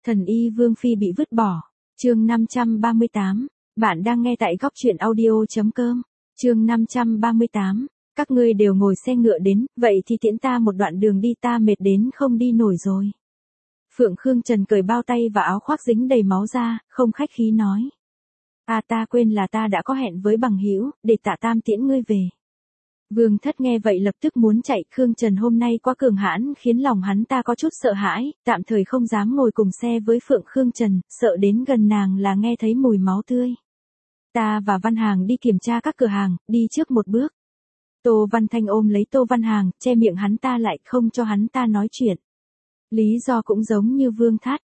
Thần y Vương Phi bị vứt bỏ. Chương 538. Bạn đang nghe tại góc truyện audio.com. Chương 538. Các ngươi đều ngồi xe ngựa đến, vậy thì tiễn ta một đoạn đường đi, ta mệt đến không đi nổi rồi. Phượng Khương Trần cởi bao tay và áo khoác dính đầy máu ra, không khách khí nói. Ta quên là ta đã có hẹn với bằng hữu, để Tạ Tam tiễn ngươi về. Vương Thất nghe vậy lập tức muốn chạy, Khương Trần hôm nay quá cường hãn khiến lòng hắn ta có chút sợ hãi, tạm thời không dám ngồi cùng xe với Phượng Khương Trần, sợ đến gần nàng là nghe thấy mùi máu tươi. Ta và Văn Hàng đi kiểm tra các cửa hàng, đi trước một bước. Tô Văn Thanh ôm lấy Tô Văn Hàng, che miệng hắn ta lại không cho hắn ta nói chuyện. Lý do cũng giống như Vương Thất,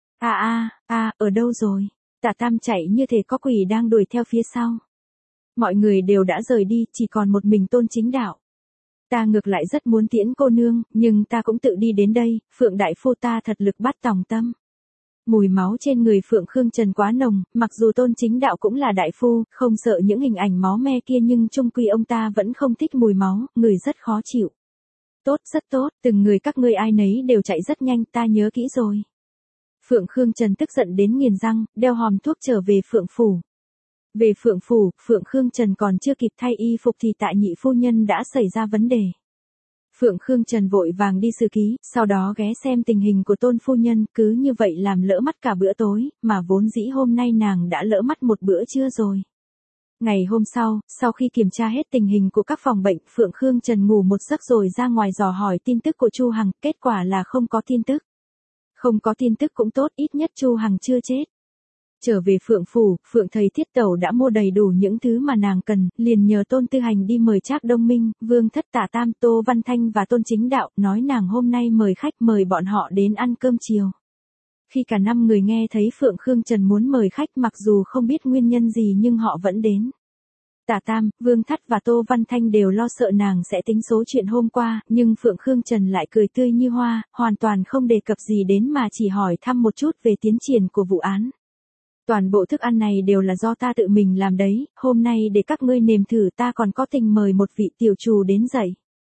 ở đâu rồi? Tạ Tam chạy như thể có quỷ đang đuổi theo phía sau. Mọi người đều đã rời đi, chỉ còn một mình Tôn Chính Đạo. Ta ngược lại rất muốn tiễn cô nương, nhưng ta cũng tự đi đến đây, Phượng đại phu ta thật lực bắt tòng tâm. Mùi máu trên người Phượng Khương Trần quá nồng, mặc dù Tôn Chính Đạo cũng là đại phu, không sợ những hình ảnh máu me kia nhưng chung quy ông ta vẫn không thích mùi máu, người rất khó chịu. Tốt, rất tốt, từng người các ngươi ai nấy đều chạy rất nhanh, ta nhớ kỹ rồi. Phượng Khương Trần tức giận đến nghiền răng, đeo hòm thuốc trở về Phượng Phủ. Về Phượng Phủ, Phượng Khương Trần còn chưa kịp thay y phục thì Tạ nhị phu nhân đã xảy ra vấn đề. Phượng Khương Trần vội vàng đi xử ký, sau đó ghé xem tình hình của Tôn phu nhân, cứ như vậy làm lỡ mắt cả bữa tối, mà vốn dĩ hôm nay nàng đã lỡ mắt một bữa trưa rồi. Ngày hôm sau khi kiểm tra hết tình hình của các phòng bệnh, Phượng Khương Trần ngủ một giấc rồi ra ngoài dò hỏi tin tức của Chu Hằng, kết quả là không có tin tức. Không có tin tức cũng tốt, ít nhất Chu Hằng chưa chết. Trở về Phượng Phủ, Phượng thầy Thiết Tẩu đã mua đầy đủ những thứ mà nàng cần, liền nhờ Tôn Tư Hành đi mời Trác Đông Minh, Vương Thất, Tạ Tam, Tô Văn Thanh và Tôn Chính Đạo, nói nàng hôm nay mời khách, mời bọn họ đến ăn cơm chiều. Khi cả 5 người nghe thấy Phượng Khương Trần muốn mời khách, mặc dù không biết nguyên nhân gì nhưng họ vẫn đến. Tạ Tam, Vương Thất và Tô Văn Thanh đều lo sợ nàng sẽ tính số chuyện hôm qua, nhưng Phượng Khương Trần lại cười tươi như hoa, hoàn toàn không đề cập gì đến mà chỉ hỏi thăm một chút về tiến triển của vụ án. Toàn bộ thức ăn này đều là do ta tự mình làm đấy, hôm nay để các ngươi nếm thử, ta còn có tình mời một vị tiểu trù đến dạy.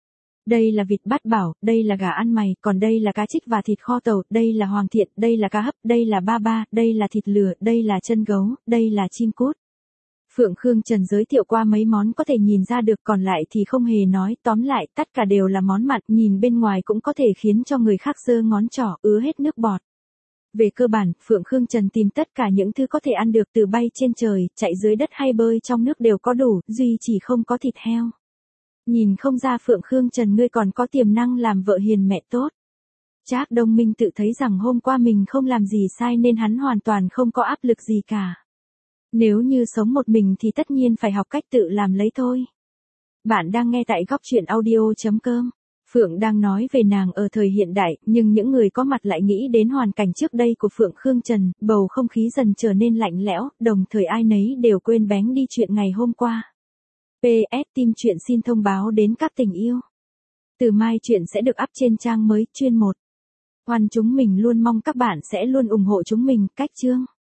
Đây là vịt bát bảo, đây là gà ăn mày, còn đây là cá trích và thịt kho tàu, đây là hoàng thiện, đây là cá hấp, đây là ba ba, đây là thịt lửa, đây là chân gấu, đây là chim cút. Phượng Khương Trần giới thiệu qua mấy món có thể nhìn ra được, còn lại thì không hề nói, tóm lại tất cả đều là món mặn, nhìn bên ngoài cũng có thể khiến cho người khác giơ ngón trỏ ứa hết nước bọt. Về cơ bản, Phượng Khương Trần tìm tất cả những thứ có thể ăn được, từ bay trên trời, chạy dưới đất hay bơi trong nước đều có đủ, duy chỉ không có thịt heo. Nhìn không ra Phượng Khương Trần ngươi còn có tiềm năng làm vợ hiền mẹ tốt. Trác Đông Minh tự thấy rằng hôm qua mình không làm gì sai nên hắn hoàn toàn không có áp lực gì cả. Nếu như sống một mình thì tất nhiên phải học cách tự làm lấy thôi. Bạn đang nghe tại góc truyện audio.com. Phượng đang nói về nàng ở thời hiện đại, nhưng những người có mặt lại nghĩ đến hoàn cảnh trước đây của Phượng Khương Trần, bầu không khí dần trở nên lạnh lẽo, đồng thời ai nấy đều quên bén đi chuyện ngày hôm qua. PS, team truyện xin thông báo đến các tình yêu. Từ mai truyện sẽ được up trên trang mới, chuyên 1. Chúng mình luôn mong các bạn sẽ luôn ủng hộ chúng mình, cách chương.